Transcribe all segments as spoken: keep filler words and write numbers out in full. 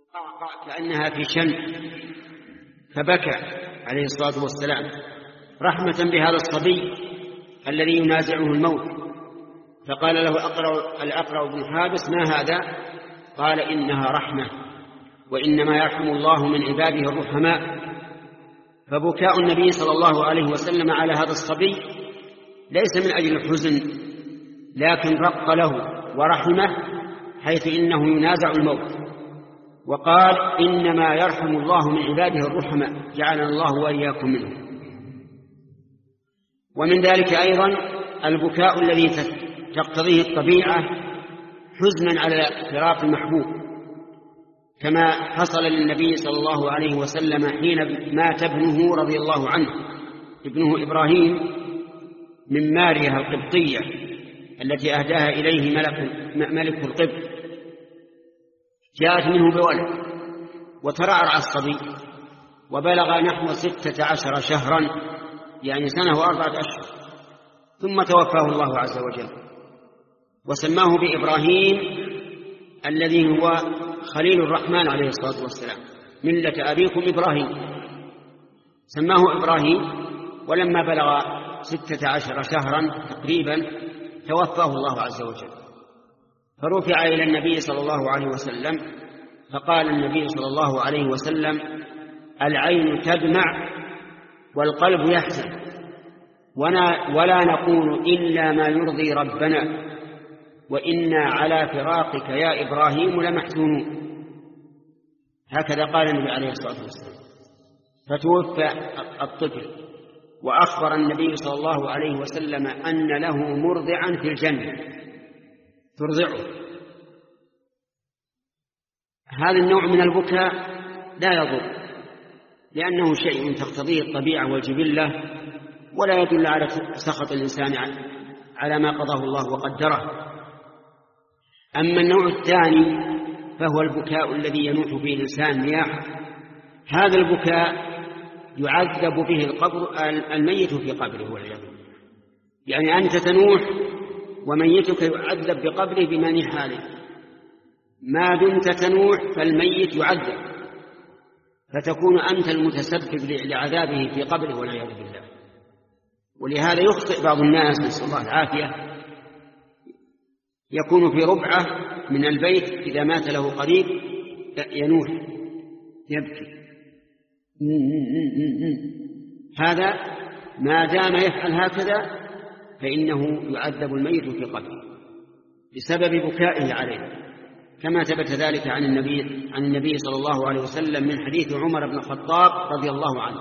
كأنها في شن، فبكى عليه الصلاة والسلام رحمة بهذا الصبي الذي ينازعه الموت. فقال له الأقرع, الأقرع بن حابس: ما هذا؟ قال: إنها رحمة، وإنما يرحم الله من عباده الرحماء. فبكاء النبي صلى الله عليه وسلم على هذا الصبي ليس من أجل الحزن، لكن رق له ورحمه، حيث إنه ينازع الموت. وقال: إنما يرحم الله من عباده الرحماء، جعلنا الله وإياكم منه. ومن ذلك أيضا البكاء الذي تقتضيه الطبيعة حزنا على فراق المحبوب، كما حصل للنبي صلى الله عليه وسلم حين مات ابنه رضي الله عنه، ابنه إبراهيم، من ماريا القبطية التي أهداها إليه ملك, ملك القبط. جاءت منه بولد وترعرع الصبي وبلغ نحو ستة عشر شهرا، يعني سنة وأربعة أشهر، ثم توفاه الله عز وجل وسماه بإبراهيم الذي هو خليل الرحمن عليه الصلاة والسلام، ملة أبيكم إبراهيم. سماه إبراهيم، ولما بلغ ستة عشر شهرا تقريبا توفاه الله عز وجل، فرفع إلى النبي صلى الله عليه وسلم، فقال النبي صلى الله عليه وسلم: العين تدمع والقلب يحزن، ولا نقول إلا ما يرضي ربنا، وإنا على فراقك يا إبراهيم لمحزونون. هكذا قال النبي عليه الصلاة والسلام. فتوفى الطفل، وأخبر النبي صلى الله عليه وسلم أن له مرضعا في الجنة ترضعه. هذا النوع من البكاء لا يضر، لأنه شيء تقتضيه الطبيعة والجبلة، ولا يدل على سخط الإنسان على ما قضاه الله وقدره. أما النوع الثاني فهو البكاء الذي ينوح فيه الإنسان نياحة. هذا البكاء يعذب به القبر الميت في قبره والعياذ بالله، يعني أنت تنوح وميتك يعذب بقبره بمن حاله، ما دمت تنوح فالميت يعذب، فتكون أنت المتسبب لعذابه في قبره والعياذ بالله. ولهذا يخطئ بعض الناس، نسأل الله العافية، يكون في ربعة من البيت إذا مات له قريب ينوح يبكي، هذا ما دام يفعل هكذا فإنه يعذب الميت في قبره بسبب بكائه عليه، كما ثبت ذلك عن النبي عن النبي صلى الله عليه وسلم من حديث عمر بن الخطاب رضي الله عنه.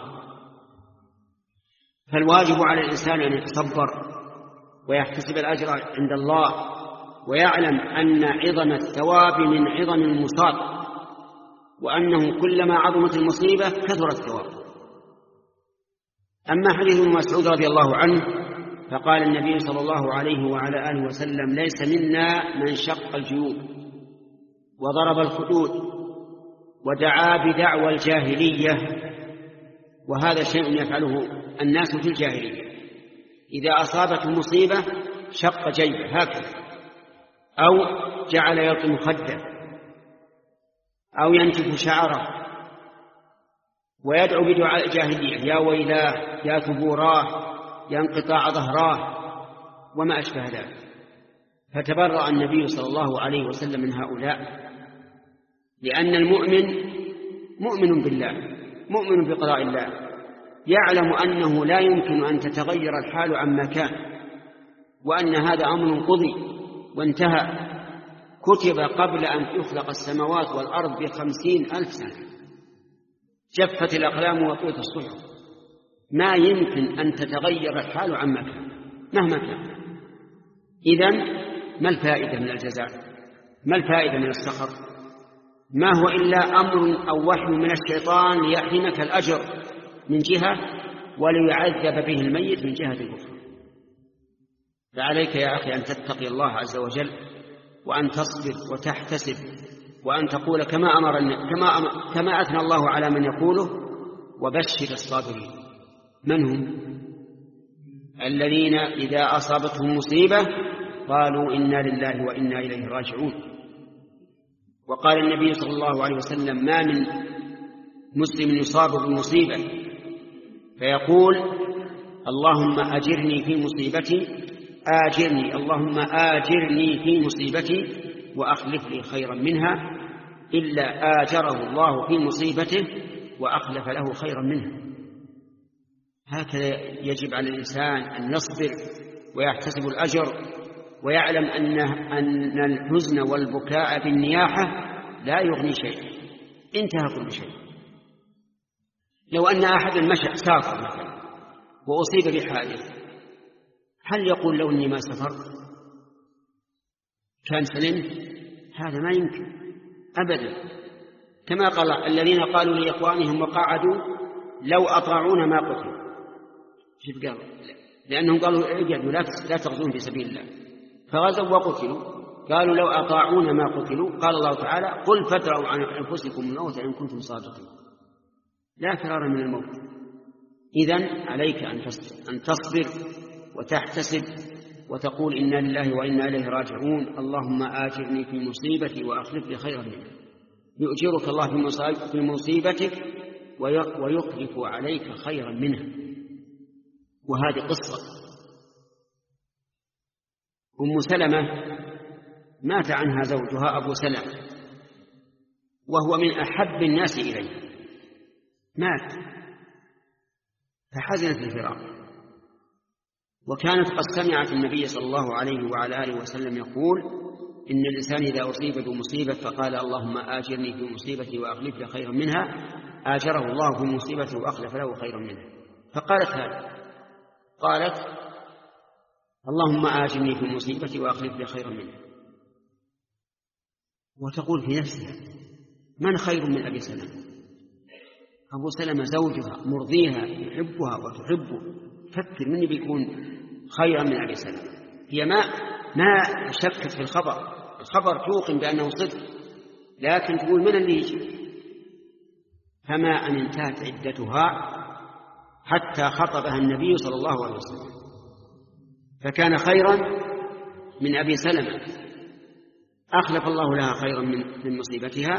فالواجب على الإنسان أن يتصبر ويحتسب الأجر عند الله، ويعلم أن عظم الثواب من عظم المصاب، وأنه كلما عظمت المصيبة كثر الثواب. أما حديث ابن مسعود رضي الله عنه فقال النبي صلى الله عليه وعلى آله وسلم: ليس منا من شق الجيوب وضرب الخدود ودعا بدعوى الجاهلية. وهذا شيء يفعله الناس في الجاهلية، إذا أصابته مصيبة شق جيبه هكذا، أو جعل يلطم خده، أو ينتف شعره، ويدعو بدعاء جاهلية: يا ويلاه، يا ثبوراه، يا انقطاع ظهراه، وما أشبه ذلك. فتبرأ النبي صلى الله عليه وسلم من هؤلاء، لأن المؤمن مؤمن بالله، مؤمن بقضاء الله، يعلم أنه لا يمكن أن تتغير الحال عما كان، وأن هذا أمر قضي وانتهى، كتب قبل أن تخلق السماوات والأرض بخمسين ألف سنة، جفت الأقلام وطوت الصحف، ما يمكن أن تتغير الحال عما كان مهما كان. إذن ما الفائدة من الجزاء؟ ما الفائدة من السخط؟ ما هو إلا أمر أو وحي من الشيطان ليحرمك الأجر من جهة وليعذب به الميت من جهة الأخرى. فعليك يا أخي أن تتقي الله عز وجل، وأن تصبر وتحتسب، وأن تقول كما أمر كما أمر كما أثنى الله على من يقوله: وبشر الصابرين. من هم؟ الذين إذا أصابتهم مصيبة قالوا إنا لله وإنا إليه راجعون. وقال النبي صلى الله عليه وسلم: ما من مسلم يصاب بمصيبة فيقول: اللهم أجرني في مصيبتي آجرني اللهم آجرني في مصيبتي وأخلف لي خيرا منها، إلا آجره الله في مصيبته وأخلف له خيرا منها. هكذا يجب على الإنسان أن يصبر ويحتسب الأجر، ويعلم أن أن الحزن والبكاء بالنياحة لا يغني شيء، انتهى كل شيء. لو أن أحد مشى سافر مثلا وأصيب بحادث، هل يقول لو أني ما سافرت كان سلمت؟ هذا ما يمكن أبدا. كما قال الذين قالوا لإخوانهم وقعدوا: لو أطاعونا ما قتلوا. شوف قالوا، لأنهم قالوا: اجعلوا لا تغزون في سبيل الله، فغزوا وقتلوا. قالوا: لو أطاعونا ما قتلوا. قال الله تعالى: قل فادرءوا عن أنفسكم الموت إن كنتم صادقين. لا فرار من الموت. إذن عليك أن تصبر وتحتسب وتقول: إنا لله وإنا إليه راجعون، اللهم آجرني في مصيبتي وأخلف لي خيرا منها. يؤجرك الله في مصيبتك ويخلف عليك خيرا منها. وهذه قصة أم سلمة مات عنها زوجها أبو سلمة، وهو من أحب الناس إليه، مات فحزنت الفراق. وكانت قد سمعت النبي صلى الله عليه وعلى آله وسلم يقول: إن الإنسان إذا أصيب بمصيبة فقال: اللهم آجرني في مصيبتي وأخلف لي خيرا منها، آجره الله في مصيبته وأخلف له خيرا منها. فقالت هذا، قالت: اللهم آجرني في مصيبتي وأخلف لي خيرا منها. وتقول في نفسها: من خير من أبي سلمة؟ أبو سلمة زوجها مرضيها يحبها وتحبه، فكر مني بيكون خيرا من أبي سلمة. هي ما ما شكت في الخبر، الخبر توقن بأنه صدق، لكن تقول: من اللي يجي؟ فما أن انتهت عدتها حتى خطبها النبي صلى الله عليه وسلم، فكان خيرا من أبي سلمة، أخلف الله لها خيرا من مصيبتها،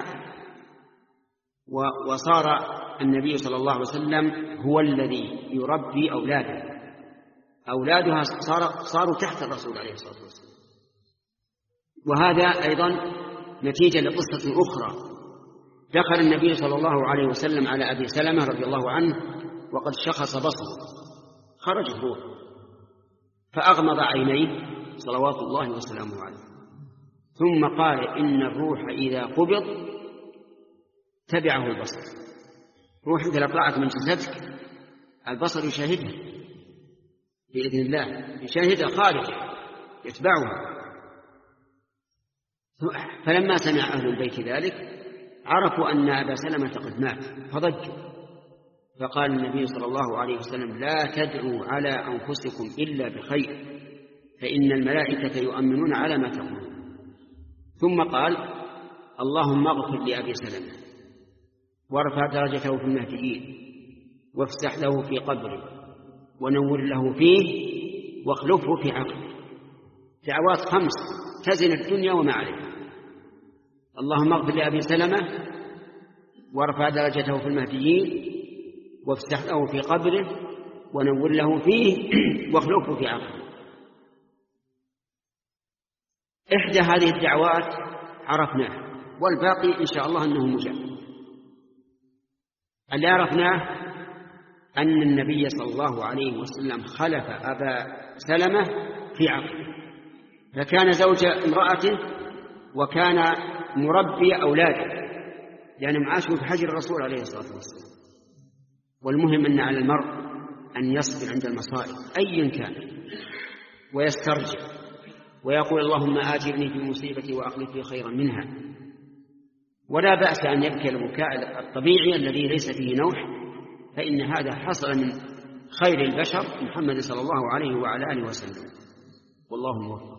وصار النبي صلى الله عليه وسلم هو الذي يربي أولاده، أولادها صاروا تحت الرسول عليه الصلاة والسلام. وهذا أيضا نتيجة لقصة أخرى. دخل النبي صلى الله عليه وسلم على أبي سلمة رضي الله عنه وقد شخص بصره، خرجت روح، فأغمض عينيه صلوات الله وسلامه عليه، ثم قال: إن الروح إذا قبض تبعه البصر. روح إذا طلعت من جسدك البصر يشاهدها بإذن الله، يشاهدها خارج يتبعها. فلما سمع أهل البيت ذلك عرفوا أن أبا سلمة قد مات فضجوا، فقال النبي صلى الله عليه وسلم: لا تدعوا على أنفسكم إلا بخير، فإن الملائكة يؤمنون على ما تقولون. ثم قال: اللهم اغفر لأبي سلمة وارفع درجته في المهديين وافسح له في قبره ونور له فيه واخلفه في عقله. دعوات خمس تزن الدنيا وما عليها. اللهم اغفر لأبي سلمة وارفع درجته في المهديين وافسح له في قبره ونور له فيه واخلفه في عقله. إحدى هذه الدعوات عرفناها، والباقي إن شاء الله أنه مجاب. اللي عرفناه أن النبي صلى الله عليه وسلم خلف أبا سلمة في عقله، فكان زوج امرأته وكان مربي أولاده، لأنهم يعني عاشوا في حجر الرسول عليه الصلاة والسلام. والمهم أن على المرء أن يصبر عند المصائب أيا كان ويسترجع ويقول: اللهم آجرني في مصيبتي وأخلف لي خيرا منها. ولا بأس أن يبكي البكاء الطبيعي الذي ليس فيه نوح، فإن هذا حصل من خير البشر محمد صلى الله عليه وعلى آله وسلم، والله موفق.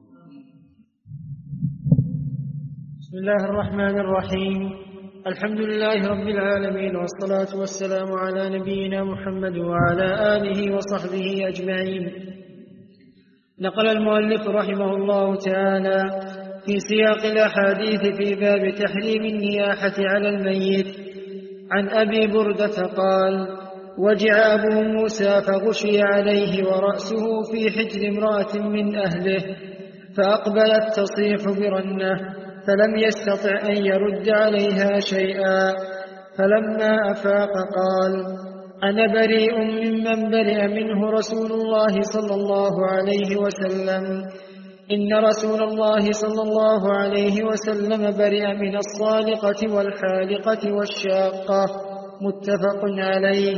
بسم الله الرحمن الرحيم. الحمد لله رب العالمين، والصلاة والسلام على نبينا محمد وعلى آله وصحبه أجمعين. نقل المؤلف رحمه الله تعالى في سياق الأحاديث في باب تحريم النياحة على الميت. عن أبي بردة قال: وجع أبو موسى فغشي عليه ورأسه في حجر امرأة من أهله، فأقبلت تصيح برنة، فلم يستطع أن يرد عليها شيئا. فلما أفاق قال: أنا بريء ممن برئ منه رسول الله صلى الله عليه وسلم. إن رسول الله صلى الله عليه وسلم برئ من الصالقة والحالقة والشاقة. متفق عليه.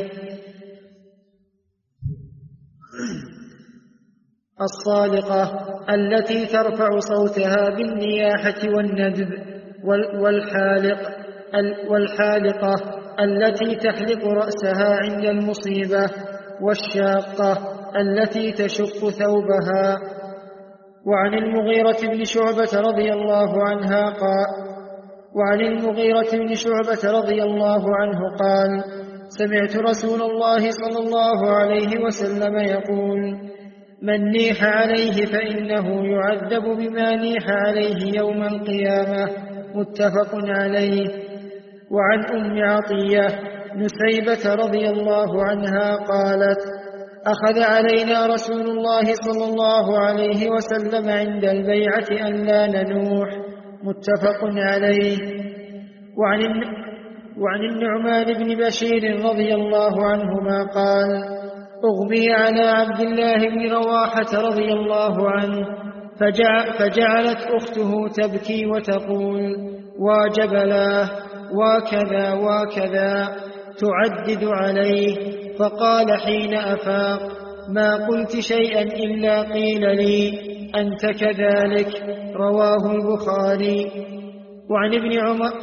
الصالقة التي ترفع صوتها بالنياحة والندب، والحالق والحالقة التي تحلق رأسها عند المصيبة، والشاقة التي تشق ثوبها. وعن المغيرة بن شعبة رضي الله عنها قال وعن المغيرة بن شعبة رضي الله عنه قال: سمعت رسول الله صلى الله عليه وسلم يقول: من نيح عليه فإنه يعذب بما نيح عليه يوم القيامة. متفق عليه. وعن أم عطية نسيبة رضي الله عنها قالت: أخذ علينا رسول الله صلى الله عليه وسلم عند البيعة أن لا ننوح. متفق عليه. وعن وعن النعمان بن بشير رضي الله عنهما قال: أغمي على عبد الله بن رواحة رضي الله عنه، فجع فجعلت أخته تبكي وتقول: واجبلاه وكذا وكذا، تعدد عليه. فقال حين أفاق: ما قلت شيئا إلا قيل لي أنت كذلك. رواه البخاري. وعن ابن عمر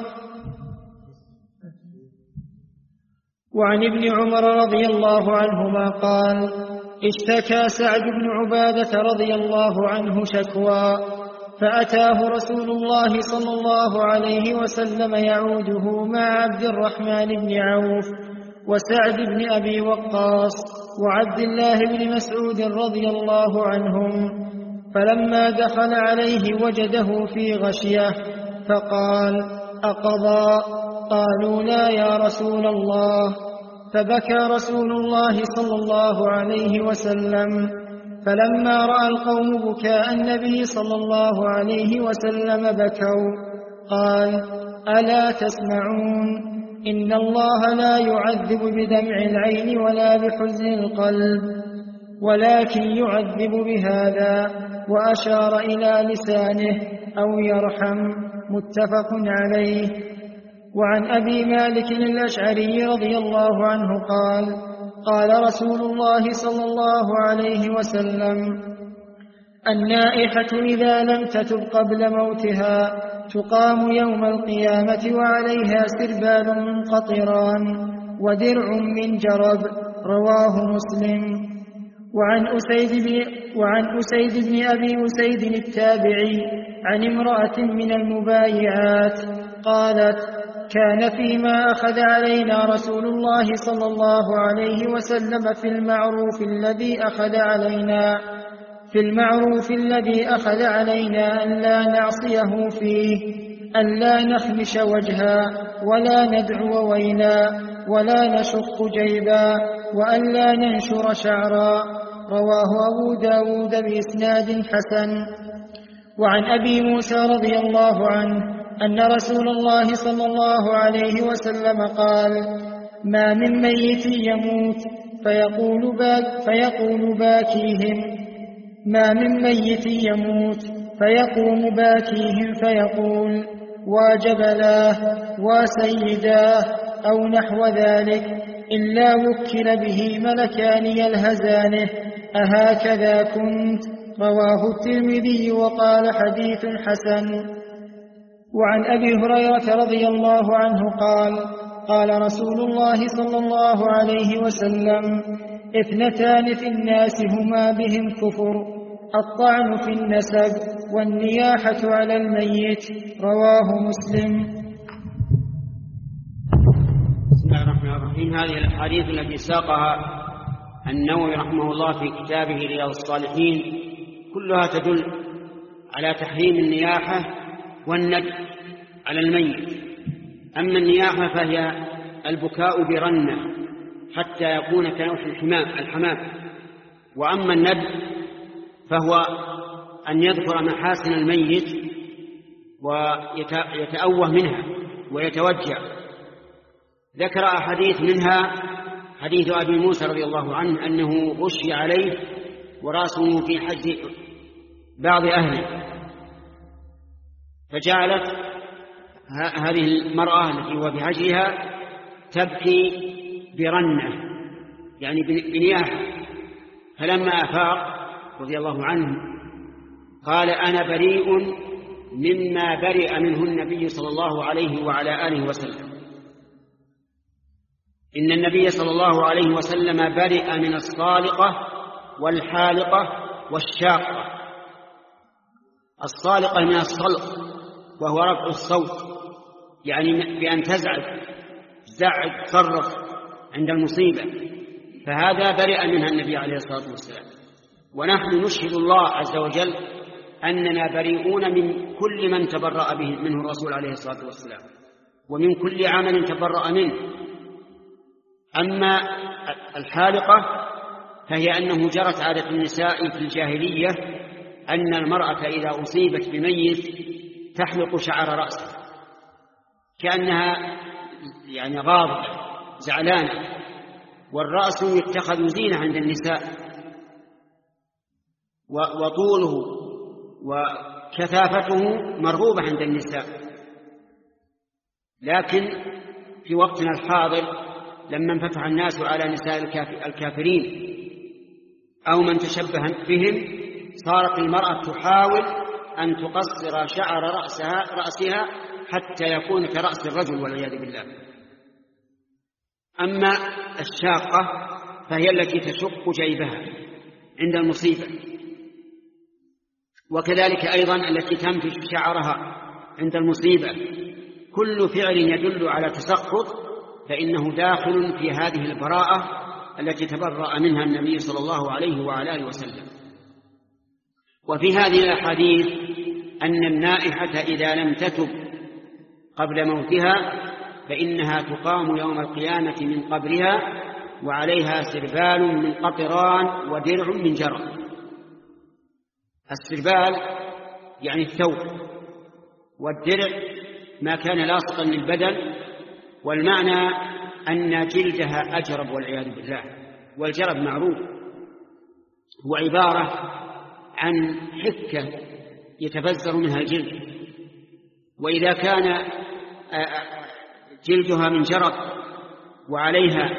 وعن ابن عمر رضي الله عنهما قال: اشتكى سعد بن عبادة رضي الله عنه شكوى، فأتاه رسول الله صلى الله عليه وسلم يعوده مع عبد الرحمن بن عوف وسعد بن أبي وقاص وعبد الله بن مسعود رضي الله عنهم. فلما دخل عليه وجده في غشية، فقال: أقضى؟ قالوا: لا يا رسول الله. فبكى رسول الله صلى الله عليه وسلم. فلما رأى القوم بكاء النبي صلى الله عليه وسلم بكوا. قال: ألا تسمعون؟ إن الله لا يعذب بدمع العين ولا بحزن القلب، ولكن يعذب بهذا، وأشار إلى لسانه، أو يرحم. متفق عليه. وعن أبي مالك الأشعري رضي الله عنه قال: قال رسول الله صلى الله عليه وسلم: النائحة إذا لم تتب قبل موتها تقام يوم القيامة وعليها سربال من قطران ودرع من جرب. رواه مسلم. وعن أسيد بن, وعن أسيد بن أبي أسيد التابعي عن امرأة من المبايعات قالت: كان فيما أخذ علينا رسول الله صلى الله عليه وسلم في المعروف الذي أخذ علينا في المعروف الذي أخذ علينا أن لا نعصيه فيه، أن لا نخمش وجها ولا ندعو ويلا ولا نشق جيبا وأن لا ننشر شعرا. رواه أبو داود بإسناد حسن. وعن أبي موسى رضي الله عنه أن رسول الله صلى الله عليه وسلم قال: ما من ميت يموت فيقول, باك فيقول باكيهم ما من ميت يموت فيقوم باكيهم فيقول: واجبلاه وسيداه أو نحو ذلك، إلا وكل به ملكان يلهزانه: أهكذا كنت؟ رواه الترمذي وقال: حديث حسن. وعن أبي هريرة رضي الله عنه قال: قال رسول الله صلى الله عليه وسلم: اثنتان في الناس هما بهم كفر: الطعن في النسب والنياحة على الميت. رواه مسلم. بسم الله الرحمن الرحيم. هذه الأحاديث التي ساقها النووي رحمه الله في كتابه رياض الصالحين كلها تدل على تحريم النياحة والندب على الميت. أما النياحة فهي البكاء برنة حتى يكون كنوح الحمام، وأما الندب فهو أن يذكر محاسن الميت ويتأوه منها ويتوجع. ذكر أحاديث منها حديث أبي موسى رضي الله عنه أنه غشي عليه ورأسه في حج بعض أهله، فجعلت هذه المرأة التي هو بحجها تبكي برنة يعني بنياحة. فلما أفاق رضي الله عنه قال أنا بريء مما برئ منه النبي صلى الله عليه وعلى آله وسلم. إن النبي صلى الله عليه وسلم برئ من الصالقة والحالقة والشاقة. الصالقة من الصلق وهو رفع الصوت، يعني بأن تزعج زعج تصرف عند المصيبة، فهذا برئ منها النبي عليه الصلاة والسلام. ونحن نشهد الله عز وجل أننا بريئون من كل من تبرأ به منه الرسول عليه الصلاة والسلام، ومن كل عمل تبرأ منه. أما الحالقة فهي أنه جرت عادة النساء في الجاهلية أن المرأة إذا أصيبت بميت تحلق شعر رأسها كأنها يعني غاضبة زعلانة، والرأس يتخذ زينة عند النساء، وطوله وكثافته مرغوبة عند النساء. لكن في وقتنا الحاضر لما انفتح الناس على نساء الكافرين أو من تشبه بهم، صارت المرأة تحاول أن تقصر شعر رأسها, رأسها حتى يكون كرأس الرجل والعياذ بالله. أما الشاقة فهي التي تشق جيبها عند المصيبة، وكذلك أيضا التي تنفش شعرها عند المصيبة. كل فعل يدل على تسخط فإنه داخل في هذه البراءة التي تبرأ منها النبي صلى الله عليه وعلى آله وسلم. وفي هذه الأحاديث أن النائحة إذا لم تتب قبل موتها فإنها تقام يوم القيامة من قبرها وعليها سربال من قطران ودرع من جرب. السربال يعني الثوب، والدرع ما كان لاصقا للبدن، والمعنى أن جلدها أجرب والعياذ بالله. والجرب معروف هو عبارة عن حكة يتفزر منها الجلد، وإذا كان جلدها من جرب وعليها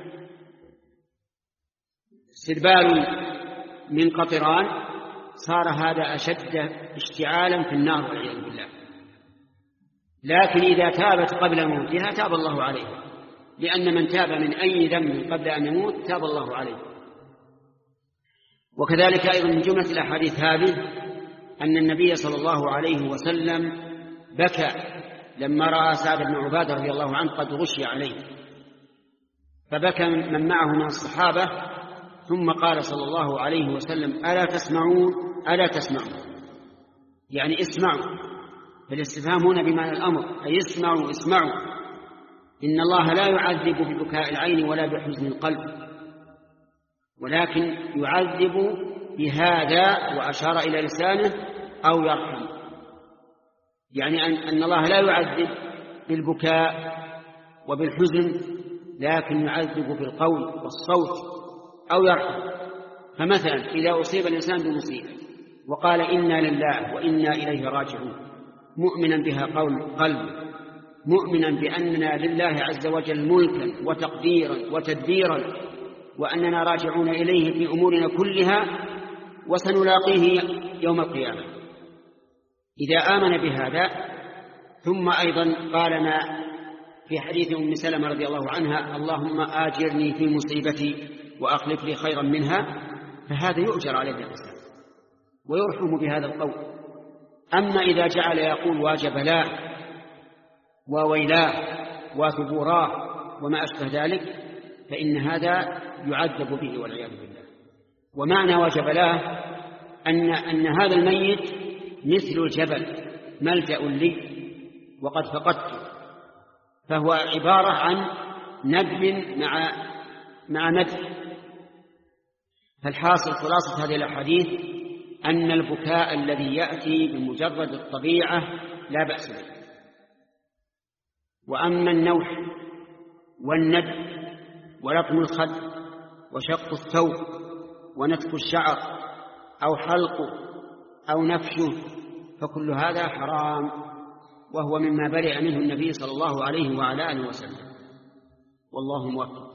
سربال من قطران صار هذا أشد اشتعالا في النار والعياذ بالله. لكن إذا تابت قبل موتها تاب الله عليها، لأن من تاب من أي ذنب قبل أن يموت تاب الله عليه. وكذلك أيضا من جملة الأحاديث هذه أن النبي صلى الله عليه وسلم بكى لما رأى سعد بن عبادة رضي الله عنه قد غشي عليه، فبكى من معه من الصحابة، ثم قال صلى الله عليه وسلم ألا تسمعون ألا تسمعون، يعني اسمعوا. فالاستفهام هنا بمعنى الأمر، أي اسمعوا اسمعوا، إن الله لا يعذب ببكاء العين ولا بحزن القلب، ولكن يعذب بهذا، وأشار إلى لسانه، أو يرحم. يعني أن الله لا يعذب بالبكاء وبالحزن، لكن يعذب بالقول والصوت أو يرحم. فمثلا إذا أصيب الإنسان بمصيبة وقال إنا لله وإنا إليه راجعون، مؤمنا بها قول قلبه، مؤمنا بأننا لله عز وجل ملكا وتقديرا وتدبيرا، وأننا راجعون إليه في أمورنا كلها وسنلاقيه يوم القيامة. إذا آمن بهذا ثم أيضا قال ما في حديث أم سلمة رضي الله عنها اللهم آجرني في مصيبتي وأخلف لي خيرا منها، فهذا يؤجر عليه الإنسان ويرحم بهذا القول. أما إذا جعل يقول واجبلاه وويلاه وثبوراه وما أشبه ذلك فإن هذا يعذب به والعياذ بالله. ومعنى واجبلاه أن, أن هذا الميت مثل الجبل ملجأ لي وقد فقدته، فهو عبارة عن ندب مع مع ندب. فالحاصل خلاصة هذه الأحاديث أن البكاء الذي يأتي بمجرد الطبيعة لا بأس به، وأما النوح والندب ولطم الخد وشق الثوب ونتف الشعر أو حلقه أو نفشه فكل هذا حرام، وهو مما برئ منه النبي صلى الله عليه وعلى آله وسلم، والله موفق.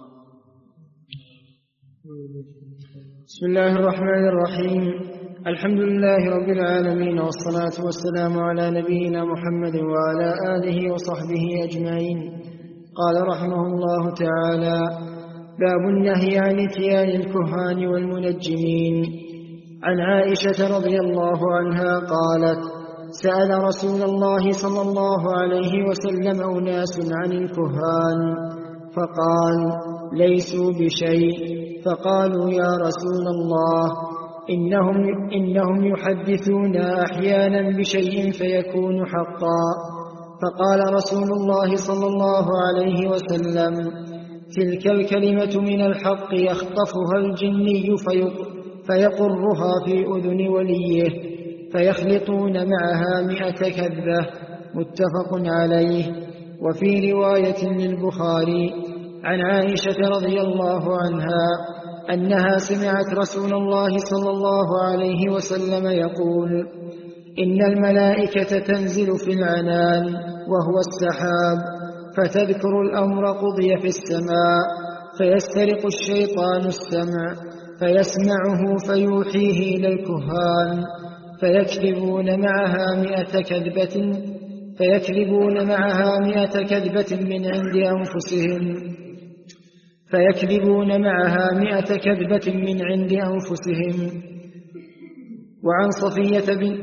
بسم الله الرحمن الرحيم. الحمد لله رب العالمين، والصلاة والسلام على نبينا محمد وعلى آله وصحبه أجمعين. قال رحمه الله تعالى: باب النهي عن اتيان الكهان والمنجمين. عن عائشة رضي الله عنها قالت: سأل رسول الله صلى الله عليه وسلم أناس عن الكهان فقال: ليسوا بشيء. فقالوا: يا رسول الله، إنهم, إنهم يحدثون أحيانا بشيء فيكون حقا. فقال رسول الله صلى الله عليه وسلم: تلك الكلمة من الحق يخطفها الجني فيقرها في أذن وليه فيخلطون معها مئة كذبة. متفق عليه. وفي رواية للبخاري عن عائشة رضي الله عنها أنها سمعت رسول الله صلى الله عليه وسلم يقول: إن الملائكة تنزل في العنان وهو السحاب فتذكر الأمر قضي في السماء، فيسترق الشيطان السمع فيسمعه فيوحيه إلى الكهان فيكذبون معها مئة كذبة فيكذبون معها مئة كذبة من عند أنفسهم فيكذبون معها مئة كذبة من عند أنفسهم. وعن صفية بن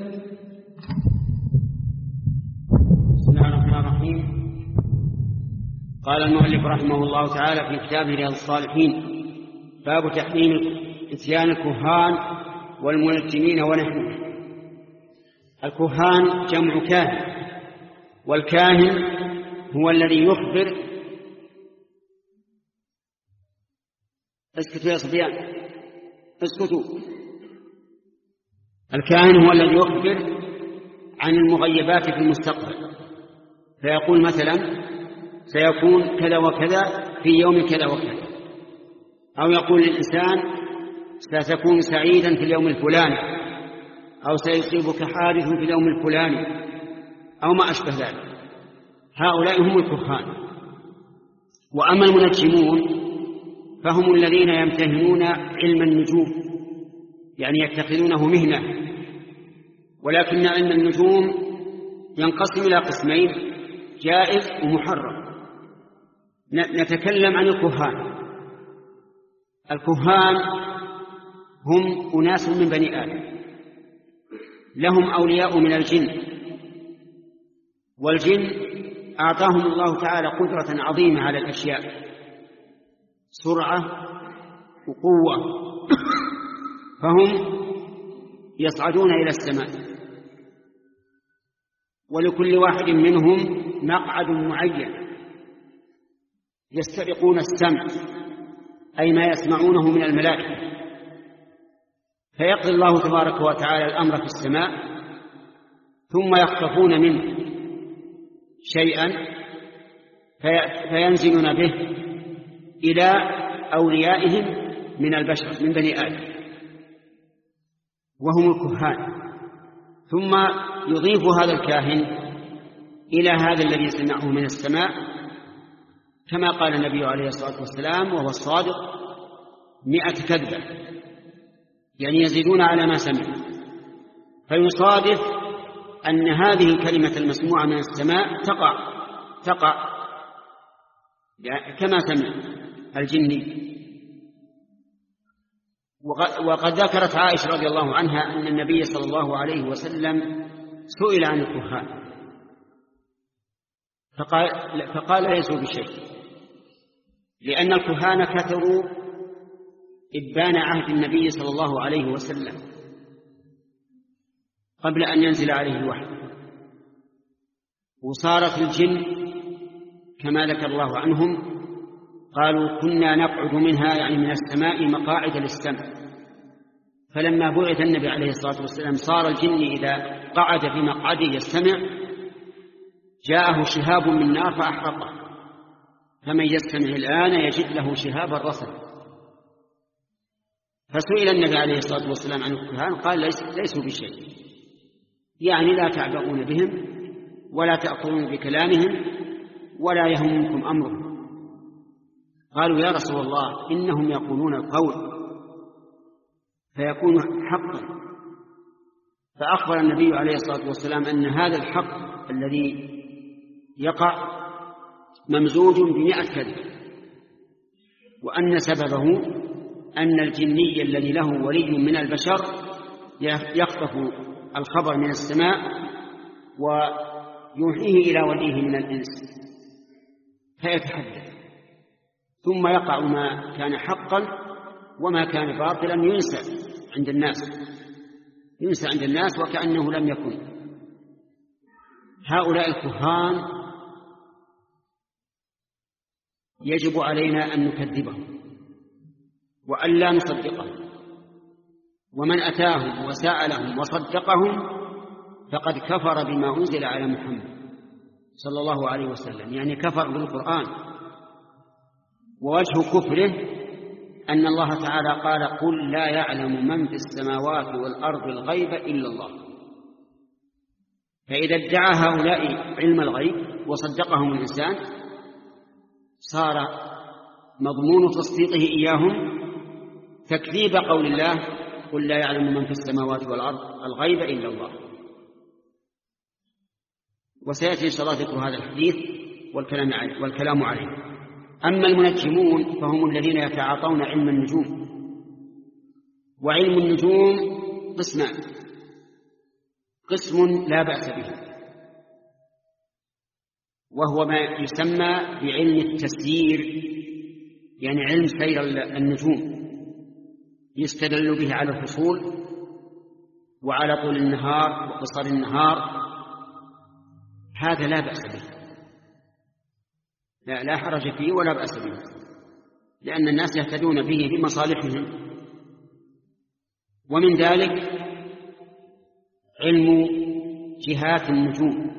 بسم الله الرحمن الرحيم. قال المؤلف رحمه الله تعالى في كتابه رياض الصالحين: باب تحريم اتيان الكهان والمنجمين ونحوهم. الكهان جمع كاهن، والكاهن هو الذي يخبر. اسكتوا يا صبيان، اسكتوا. الكاهن هو الذي يخبر عن المغيبات في المستقبل، فيقول مثلا: سيكون كذا وكذا في يوم كذا وكذا، أو يقول للإنسان: ستكون سعيدا في اليوم الفلاني، أو سيصيبك حادث في اليوم الفلاني، أو ما أشبه ذلك. هؤلاء هم الكهان. وأما المنجمون فهم الذين يمتهنون علم النجوم، يعني يتخذونه مهنة. ولكن علم النجوم ينقسم إلى قسمين: جائز ومحرم. نتكلم عن الكهان. الكهان هم أناس من بني آدم، لهم أولياء من الجن، والجن أعطاهم الله تعالى قدرة عظيمة على الأشياء، سرعة وقوة، فهم يصعدون إلى السماء، ولكل واحد منهم مقعد معين، يسترقون السمع أي ما يسمعونه من الملائكة، فيقضي الله تبارك وتعالى الأمر في السماء، ثم يخطفون منه شيئا فينزلون به إلى أوليائهم من البشر من بني آدم، وهم الكهان. ثم يضيف هذا الكاهن إلى هذا الذي سمعه من السماء، كما قال النبي عليه الصلاة والسلام وهو الصادق: مئة كذبة، يعني يزيدون على ما سمعوا. فيصادف أن هذه الكلمة المسموعة من السماء تقع تقع كما سمع الجني. وقد ذكرت عائشة رضي الله عنها أن النبي صلى الله عليه وسلم سئل عن الكهان فقال, فقال ليسوا بشيء، لأن الكهان كثروا إبان عهد النبي صلى الله عليه وسلم، قبل أن ينزل عليه الوحي. وصارت الجن كما ذكر الله عنهم قالوا كنا نقعد منها يعني من السماء مقاعد للسمع، فلما بعث النبي عليه الصلاة والسلام صار الجن إذا قعد في مقعده يستمع جاءه شهاب من نار فأحرقه، فمن يستمع الآن يجد له شهابا رصدا. فسئل النبي عليه الصلاة والسلام عن الكهان قال ليس ليسوا بشيء، يعني لا تعبؤون بهم ولا تأخذون بكلامهم ولا يهمكم أمرهم. قالوا يا رسول الله إنهم يقولون القول فيكون حقا. فأخبر النبي عليه الصلاة والسلام أن هذا الحق الذي يقع ممزوج بمئة كذب، وأن سببه أن الجني الذي له ولي من البشر يخطف الخبر من السماء ويوحيه إلى وليه من الإنس فيتحدث، ثم يقع ما كان حقا وما كان باطلا ينسى عند الناس ينسى عند الناس وكأنه لم يكن. هؤلاء الكهان يجب علينا أن نكذبهم وأن لا نصدقهم، ومن أتاهم وسألهم وصدقهم فقد كفر بما أنزل على محمد صلى الله عليه وسلم، يعني كفر بالقرآن. ووجه كفره أن الله تعالى قال قل لا يعلم من في السماوات والأرض الغيب إلا الله. فإذا ادعى هؤلاء علم الغيب وصدقهم الإنسان صار مضمون تصديقه إياهم تكذيب قول الله قل لا يعلم من في السماوات والأرض الغيب إلا الله. وسيأتي إن شاء الله ذكر هذا الحديث والكلام عليه, والكلام عليه. أما المنجمون فهم الذين يتعاطون علم النجوم. وعلم النجوم قسمان: قسم لا بأس به وهو ما يسمى بعلم التسيير، يعني علم سير النجوم يستدل به على الفصول وعلى طول النهار وقصر النهار، هذا لا بأس به، لا, لا حرج فيه ولا بأس به، لأن الناس يهتدون به بمصالحهم. ومن ذلك علم جهات النجوم،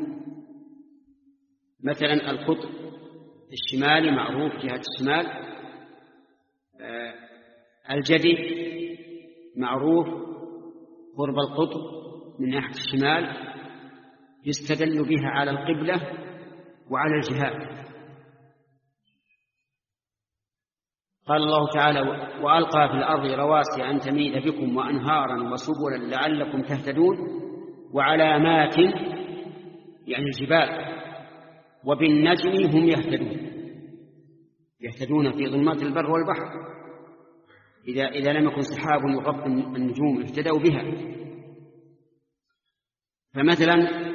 مثلا القطب الشمالي معروف جهة الشمال، آه الجدي معروف قرب القطب من ناحية الشمال، يستدل بها على القبلة وعلى الجهات. قال الله تعالى وألقى في الأرض رواسي أن تميد بكم وأنهارا وسبلا لعلكم تهتدون وعلامات يعني الجبال وبالنجم هم يهتدون يهتدون في ظلمات البر والبحر، إذا, إذا لم يكن سحاب يغطي النجوم اهتدوا بها. فمثلا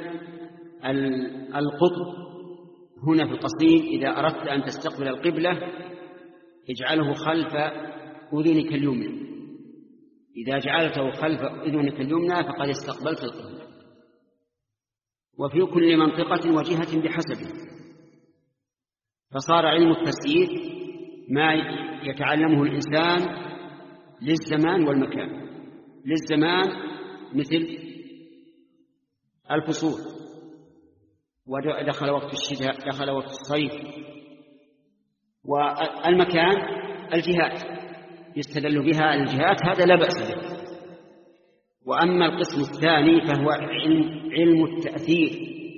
القطب هنا في القصيم إذا أردت أن تستقبل القبلة اجعله خلف أذنك اليمنى، إذا جعلته خلف أذنك اليمنى فقد استقبلت القبلة. وفي كل منطقة وجهة بحسبه. فصار علم التسيير ما يتعلمه الإنسان للزمان والمكان. للزمان مثل الفصول، ودخل وقت الشتاء دخل وقت الصيف. والمكان الجهات يستدل بها الجهات، هذا لا بأس به. وأما القسم الثاني فهو علم, علم التأثير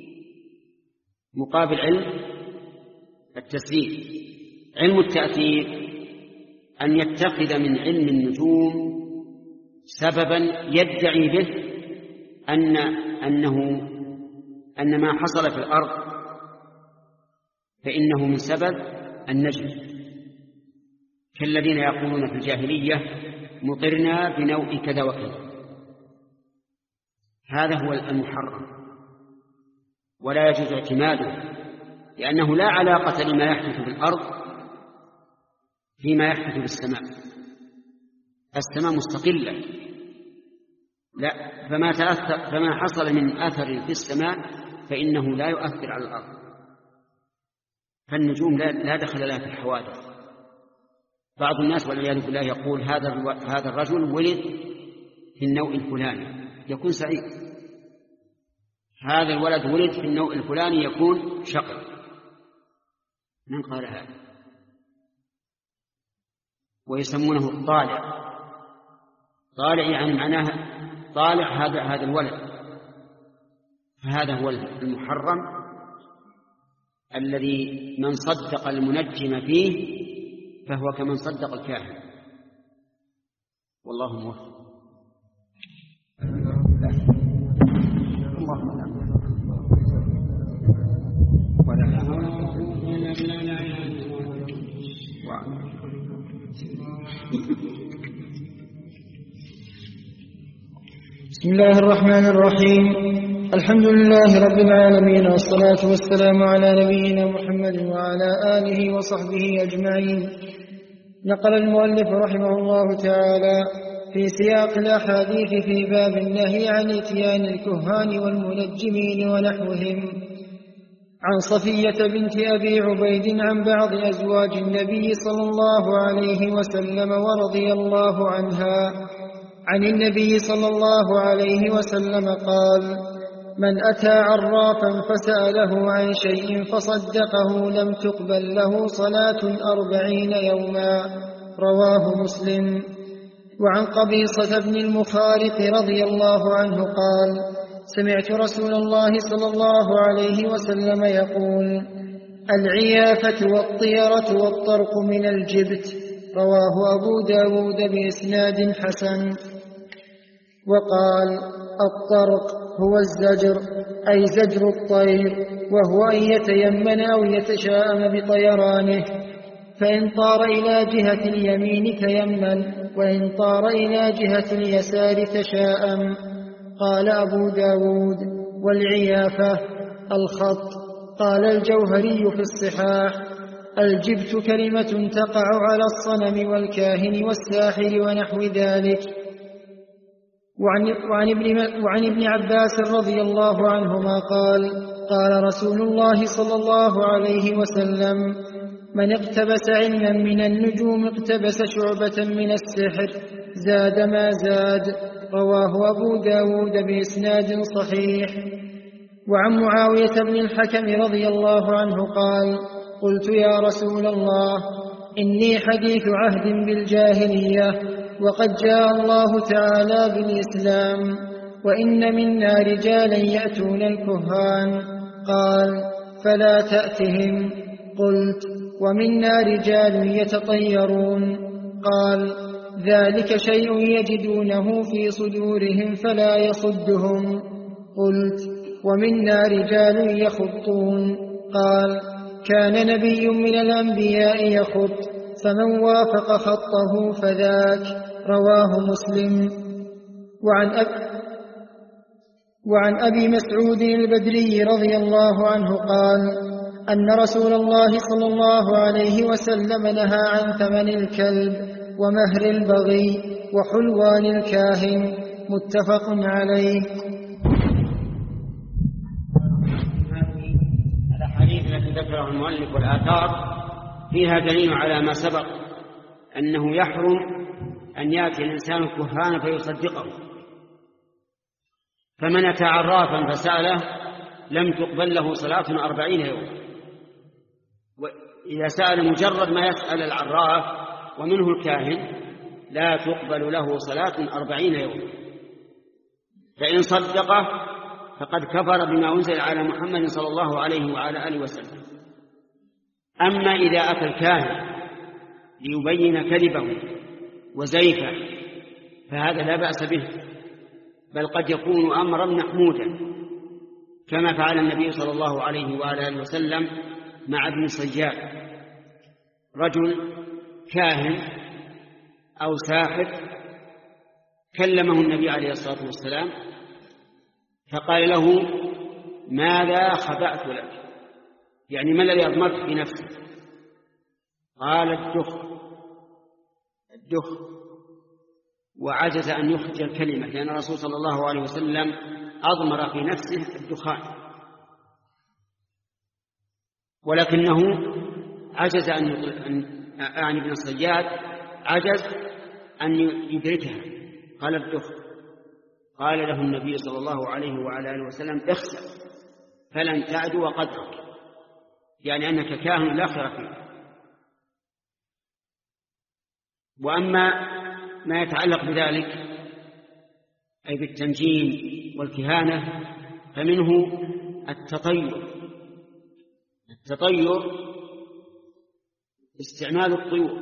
مقابل علم التسيير. علم التأثير أن يتخذ من علم النجوم سببا يدعي به أن أنه أن ما حصل في الأرض فإنه من سبب النجم، كالذين يقولون في الجاهلية مطرنا بنوء كذا وكذا. هذا هو المحرم ولا يجوز اعتماده، لأنه لا علاقة لما يحدث في الأرض فيما يحدث في السماء. السماء مستقلة لا، فما تأثر فما حصل من أثر في السماء فإنه لا يؤثر على الأرض. فالنجوم لا دخل لها في الحوادث. بعض الناس والعياذ بالله يقول هذا هذا الرجل ولد في النوع الفلاني يكون سعيد، هذا الولد ولد في النوع الفلاني يكون شقي. من قال هذا؟ ويسمونه الطالع. طالع يعني معناها طالع هذا هذا الولد. فهذا هو المحرم الذي من صدق المنجم فيه فهو كمن صدق الكاهن. والله موفق. بسم الله الرحمن الرحيم. الحمد لله رب العالمين، والصلاة والسلام على نبينا محمد وعلى آله وصحبه أجمعين. نقل المؤلف رحمه الله تعالى في سياق الأحاديث في باب النهي عن إتيان الكهان والمنجمين ونحوهم عن صفية بنت أبي عبيد عن بعض أزواج النبي صلى الله عليه وسلم ورضي الله عنها عن النبي صلى الله عليه وسلم قال: من أتى عرافا فسأله عن شيء فصدقه لم تقبل له صلاة أربعين يوما. رواه مسلم. وعن قبيصة بن المخارق رضي الله عنه قال: سمعت رسول الله صلى الله عليه وسلم يقول: العيافة والطيرة والطرق من الجبت. رواه أبو داود بإسناد حسن. وقال: الطرق هو الزجر، أي زجر الطير، وهو أن يتيمن أو يتشاءم بطيرانه، فإن طار إلى جهة اليمين تيمن، وإن طار إلى جهة اليسار تشاءم. قال أبو داود: والعيافة الخط. قال الجوهري في الصحاح: الجبت كلمة تقع على الصنم والكاهن والساحر ونحو ذلك. وعن, وعن, ابن, وعن ابن عباس رضي الله عنهما قال: قال رسول الله صلى الله عليه وسلم: من اقتبس علما من النجوم اقتبس شعبة من السحر، زاد ما زاد. رواه أبو داود بإسناد صحيح. وعن معاوية بن الحكم رضي الله عنه قال: قلت يا رسول الله، إني حديث عهد بالجاهلية، وقد جاء الله تعالى بالإسلام، وإن منا رجالا يأتون الكهان. قال: فلا تأتهم. قلت: ومنا رجال يتطيرون. قال: ذلك شيء يجدونه في صدورهم فلا يصدهم. قلت: ومنا رجال يخطون. قال: كان نبي من الأنبياء يخط، فمن وافق خطه فذاك. رواه مسلم. وعن, أب وعن أبي مسعود البدري رضي الله عنه قال: أن رسول الله صلى الله عليه وسلم نهى عن ثمن الكلب ومهر البغي وحلوان الكاهن. متفق عليه. الأحاديث التي ذكرها المؤلف والآثار فيها دليل على ما سبق، أنه يحرم أن يأتي الإنسان الكهان فيصدقه. فمن أتى عرافا فسأله لم تقبل له صلاة أربعين يوم. وإذا سأل مجرد ما يسأل العراف ومنه الكاهن لا تقبل له صلاة أربعين يوم. فإن صدقه فقد كفر بما أنزل على محمد صلى الله عليه وعلى آله وسلم. أما إذا أتى الكاهن ليبين كذبه وزيفه فهذا لا بأس به، بل قد يكون أمرا محمودا، كما فعل النبي صلى الله عليه وعلى آله وسلم مع ابن صياد. رجل كاهن أو ساحر كلمه النبي عليه الصلاة والسلام فقال له: ماذا خبأت لك؟ يعني ما الذي أضمرت في نفسك؟ قال: الدخ الدخ. وعجز أن يخرج الكلمة، لأن الرسول صلى الله عليه وسلم أضمر في نفسه الدخان، ولكنه عجز أن يعني ابن الصياد عجز أن يدركها، قال الدخ. قال له النبي صلى الله عليه وعلى آله وسلم اخسأ فلن تعدو قدرك، يعني أنك كاهن لا خير فيه. وأما ما يتعلق بذلك أي بالتنجيم والكهانة فمنه التطير. التطير استعمال الطيور،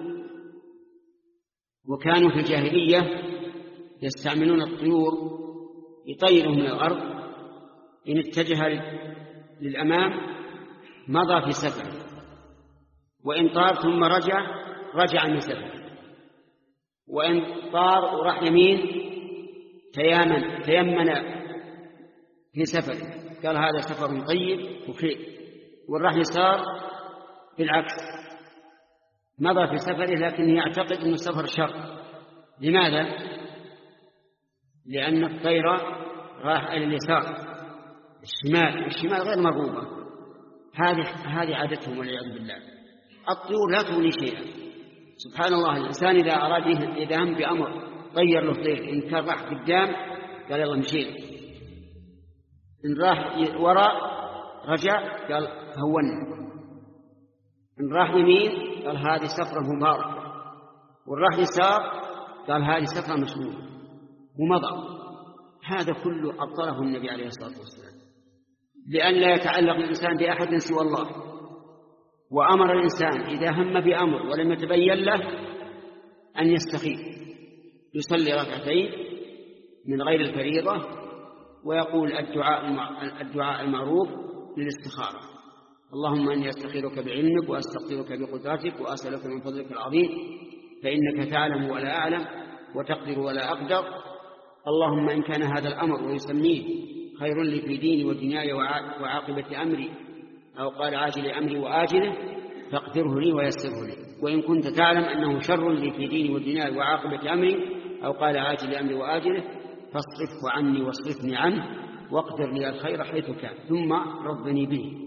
وكانوا في الجاهلية يستعملون الطيور يطيرهم من الأرض، إن اتجه للأمام مضى في سفر، وإن طار ثم رجع رجع من سفر، وإن طار وراح يمين تيامن تيمن في سفر، قال هذا سفر طيب وخير، والراح يسار بالعكس مضى في سفره لكن يعتقد أنه سفر شر. لماذا؟ لأن الطيرة راح إلى اليسار الشمال، الشمال غير مرغوبة. هذه هذه عادتهم والعياذ بالله. الطيور لا تغني شيئا. سبحان الله، الإنسان إذا أراد إذا هم بأمر طير له طير، إن كان راح قدام قال يلا مشينا، إن راح وراء رجع قال هونا، إن راح يمين قال هذه سفرة مباركة، وإن راح يسار قال هذه سفرة مشمولة ومضى. هذا كله أبطله النبي عليه الصلاة والسلام، لأن لا يتعلق الإنسان بأحد سوى الله. وأمر الإنسان إذا هم بأمر ولم يتبين له أن يستخير، يصلي ركعتين من غير الفريضة ويقول الدعاء الدعاء المعروف للاستخارة: اللهم أني أستخيرك بعلمك وأستقدرك بقدرتك وأسألك من فضلك العظيم فإنك تعلم ولا أعلم وتقدر ولا أقدر، اللهم إن كان هذا الأمر ويسميه خير لي في ديني ودنياي وعاقبة أمري، أو قال عاجل أمري وآجله، فاقدره لي ويسره لي، وإن كنت تعلم أنه شر لي في ديني ودنياي وعاقبة أمري، أو قال عاجل أمري وآجله، فاصرفه عني واصرفني عنه واقدر لي الخير حيث كان ثم رضني به.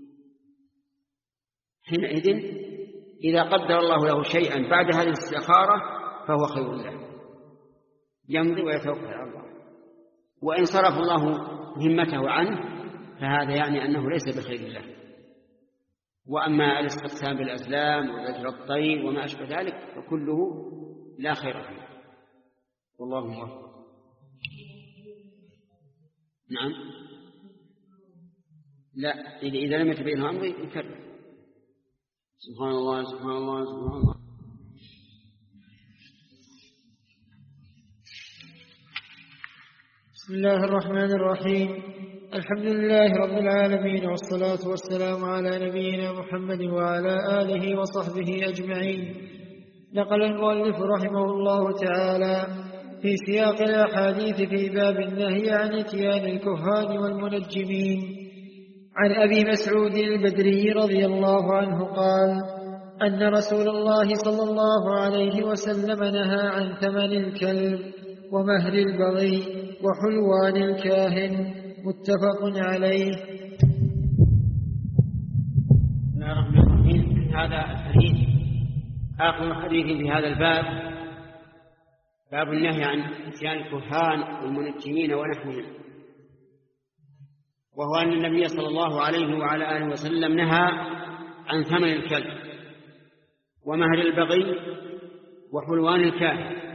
حينئذ إذا قدر الله له شيئا بعد هذه الاستخارة فهو خير له، يمضي ويتوكل على الله. وإن صرف الله همته عنه فهذا يعني أنه ليس بخير له. وأما الاستقسام بالأزلام وذكر الطير وما أشبه ذلك فكله لا خير فيه، والله موفق. نعم، لا، إذا لم يتبين أمره يكرر. سبحان الله سبحان الله سبحان الله. بسم الله الرحمن الرحيم. الحمد لله رب العالمين، والصلاة والسلام على نبينا محمد وعلى آله وصحبه أجمعين. نقل المؤلف رحمه الله تعالى في سياق الأحاديث في باب النهي عن اتيان الكهان والمنجمين عن أبي مسعود البدري رضي الله عنه قال أن رسول الله صلى الله عليه وسلم نهى عن ثمن الكلب ومهر البغي وحلوان الكاهن، متفق عليه. بسم الله الرحمن الرحيم. هذا الحديث آخر حديث في هذا الباب، باب النهي عن اتيان الكهان والمنجمين ونحوهم، وهو أن النبي صلى الله عليه وعلى آله وسلم نهى عن ثمن الكلب ومهر البغي وحلوان الكاهن.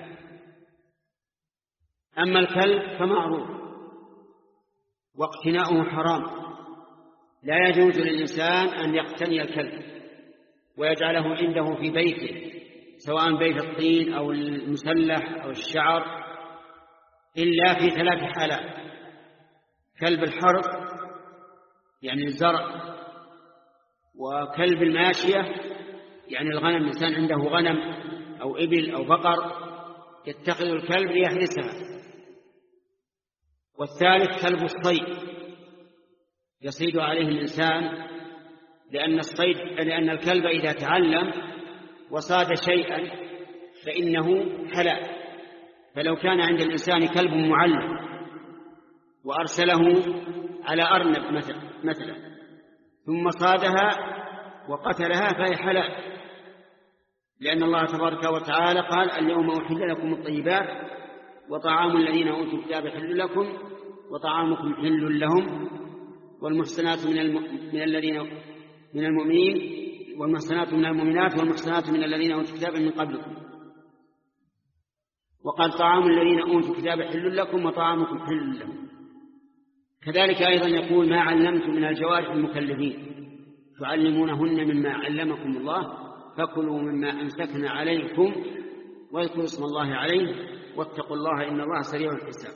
أما الكلب فمعروف واقتناؤه حرام، لا يجوز للإنسان أن يقتني الكلب ويجعله عنده في بيته، سواء بيت الطين أو المسلح أو الشعر، إلا في ثلاث حالات: كلب الحرث يعني الزرع، وكلب الماشية يعني الغنم، الإنسان عنده غنم أو إبل أو بقر يتخذ الكلب ليحرسها، والثالث كلب الصيد يصيد عليه الإنسان، لأن الصيد لأن الكلب إذا تعلم وصاد شيئا فإنه حلال، فلو كان عند الإنسان كلب معلم وأرسله على أرنب مثلا ثم صادها وقتلها فهي حلال، لأن الله تبارك وتعالى قال اليوم أحل لكم الطيبات وطعام الذين أوتوا الكتاب حل لكم وطعامكم حل لهم والمحسنات من, الم... من الذين من المؤمنين والمحسنات من المؤمنات والمحسنات من الذين أوتوا الكتاب من قبلكم، وقال طعام الذين أوتوا الكتاب حل لكم وطعامكم حل لهم. كذلك أيضا يقول ما علمتم من الجوارح المكلفين تعلمونهن مما علمكم الله فكلوا مما أمسكنا عليكم واذكروا اسم الله عليه واتقوا الله إن الله سريع الحساب.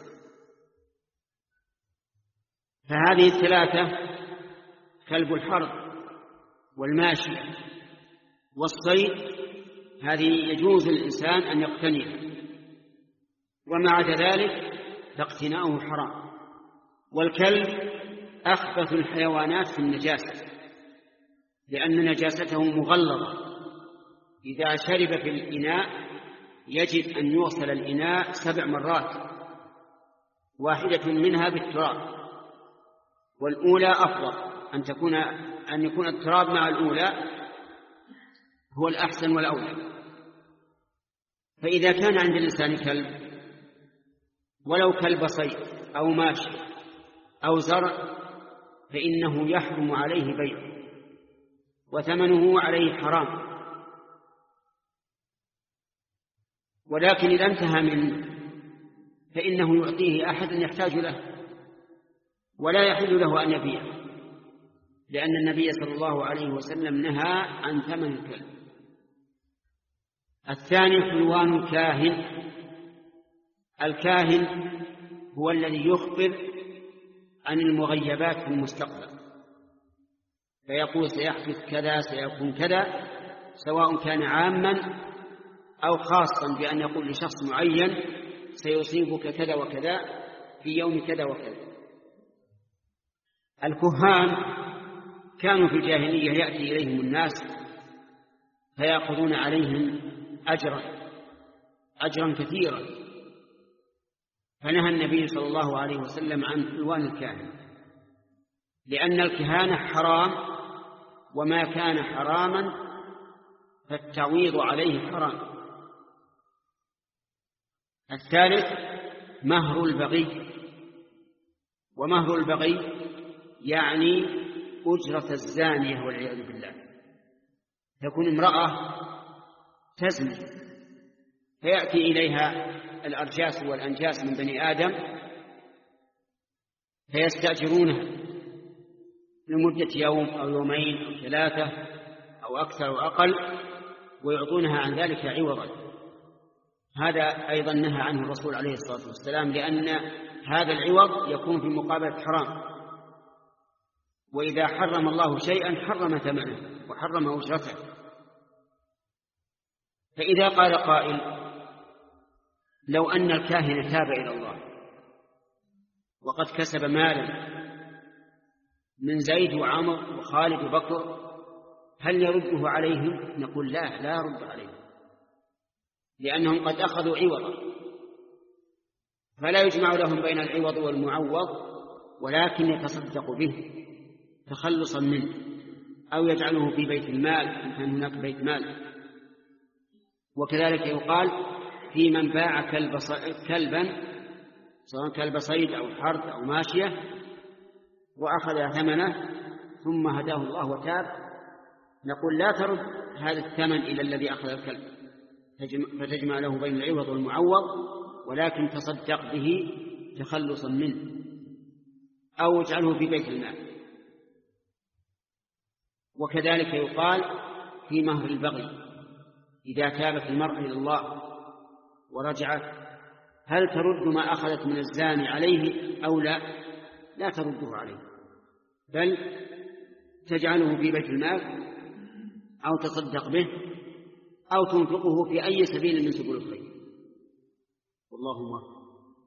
فهذه الثلاثة كلب الحرب والماشي والصيد هذه يجوز للإنسان أن يقتنيها، ومع ذلك فاقتناؤه حرام. والكلب أخبث الحيوانات في النجاسة لأن نجاسته مغلظة، إذا شرب في الإناء يجب أن يغسل الإناء سبع مرات واحدة منها بالتراب، والأولى أفضل أن تكون أن يكون التراب مع الأولى هو الأحسن والأولى. فإذا كان عند الإنسان كلب ولو كلب صيد أو ماشي أو زرع فإنه يحرم عليه بيعه وثمنه عليه حرام، ولكن إذا انتهى منه فإنه يعطيه أحد يحتاج له ولا يحل له أن يبيعه، لأن النبي صلى الله عليه وسلم نهى عن ثمن الكلب. الثاني حلوان الكاهن. الكاهن هو الذي يخبر عن المغيبات في المستقبل، فيقول سيحدث كذا سيكون كذا، سواء كان عاما أو خاصا بأن يقول لشخص معين سيصيبك كذا وكذا في يوم كذا وكذا. الكهان كانوا في الجاهلية يأتي إليهم الناس فيأخذون عليهم أجرا أجرا كثيرا، فنهى النبي صلى الله عليه وسلم عن حلوان الكاهن، لأن الكهانة حرام، وما كان حراما فالتعويض عليه حرام. الثالث مهر البغي. ومهر البغي يعني أجرة الزانية والعياذ بالله. تكون امرأة تزني فيأتي إليها الأرجاس والأنجاس من بني آدم فيستأجرونها لمدة يوم أو يومين أو ثلاثة أو أكثر أو أقل ويعطونها عن ذلك عوضا. هذا أيضا نهى عنه الرسول عليه الصلاة والسلام، لأن هذا العوض يكون في مقابلة حرام، وإذا حرم الله شيئا حرم ثمنه وحرم أجرته. فإذا قال قائل لو أن الكاهن تاب إلى الله وقد كسب مالا من زيد وعمر وخالد وبكر هل يرده عليهم؟ نقول لا لا يرد عليهم، لأنهم قد أخذوا عوضا، فلا يجمع لهم بين العوض والمعوض، ولكن يتصدق به تخلصا منه أو يجعله في بيت المال إن كان هناك بيت مال. وكذلك يقال في من باع كلب كلبا سواء كلب صيد أو حرث أو ماشية وأخذ ثمنه ثم هداه الله وتاب، نقول لا ترد هذا الثمن إلى الذي أخذ الكلب فتجمع له بين العوض والمعوض، ولكن تصدق به تخلصا منه أو اجعله في بيت المال. وكذلك يقال في مهر البغي إذا تابت المرأة إلى الله ورجعت هل ترد ما أخذت من الزاني عليه أو لا؟ لا ترده عليه، بل تجعله في بيت المال أو تصدق به أو تنفقه في أي سبيل من سبل الخير. والله موفق.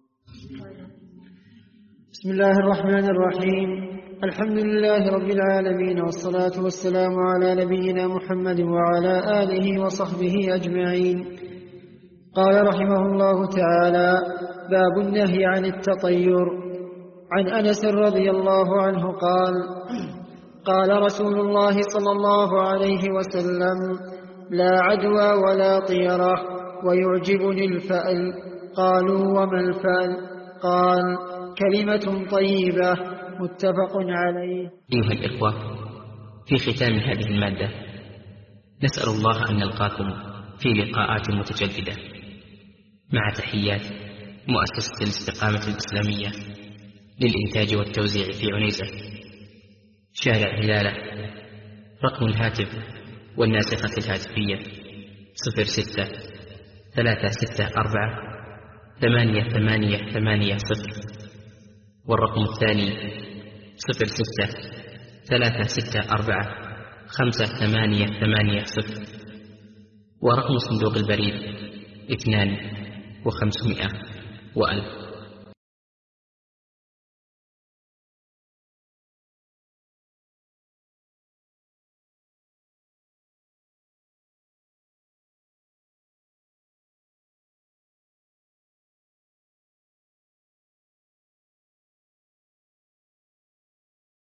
بسم الله الرحمن الرحيم. الحمد لله رب العالمين، والصلاة والسلام على نبينا محمد وعلى آله وصحبه أجمعين. قال رحمه الله تعالى: باب النهي عن التطير. عن أنس رضي الله عنه قال: قال رسول الله صلى الله عليه وسلم: لا عدوى ولا طيرة، ويعجبني الفأل. قالوا: وما الفأل؟ قال: كلمة طيبة. متفق عليه. أيها الإخوة، في ختام هذه المادة نسأل الله أن نلقاكم في لقاءات متجددة، مع تحيات مؤسسة الاستقامة الإسلامية للإنتاج والتوزيع في عنيزة، شارع هلالة. رقم الهاتف والناسخة الهاتفية صفر ستة ثلاثة ستة أربعة ثمانية ثمانية ثمانية صفر، والرقم الثاني صفر ستة ثلاثة ستة أربعة خمسة ثمانية ثمانية صفر، ورقم صندوق البريد اثنان وخمسمائة وألف.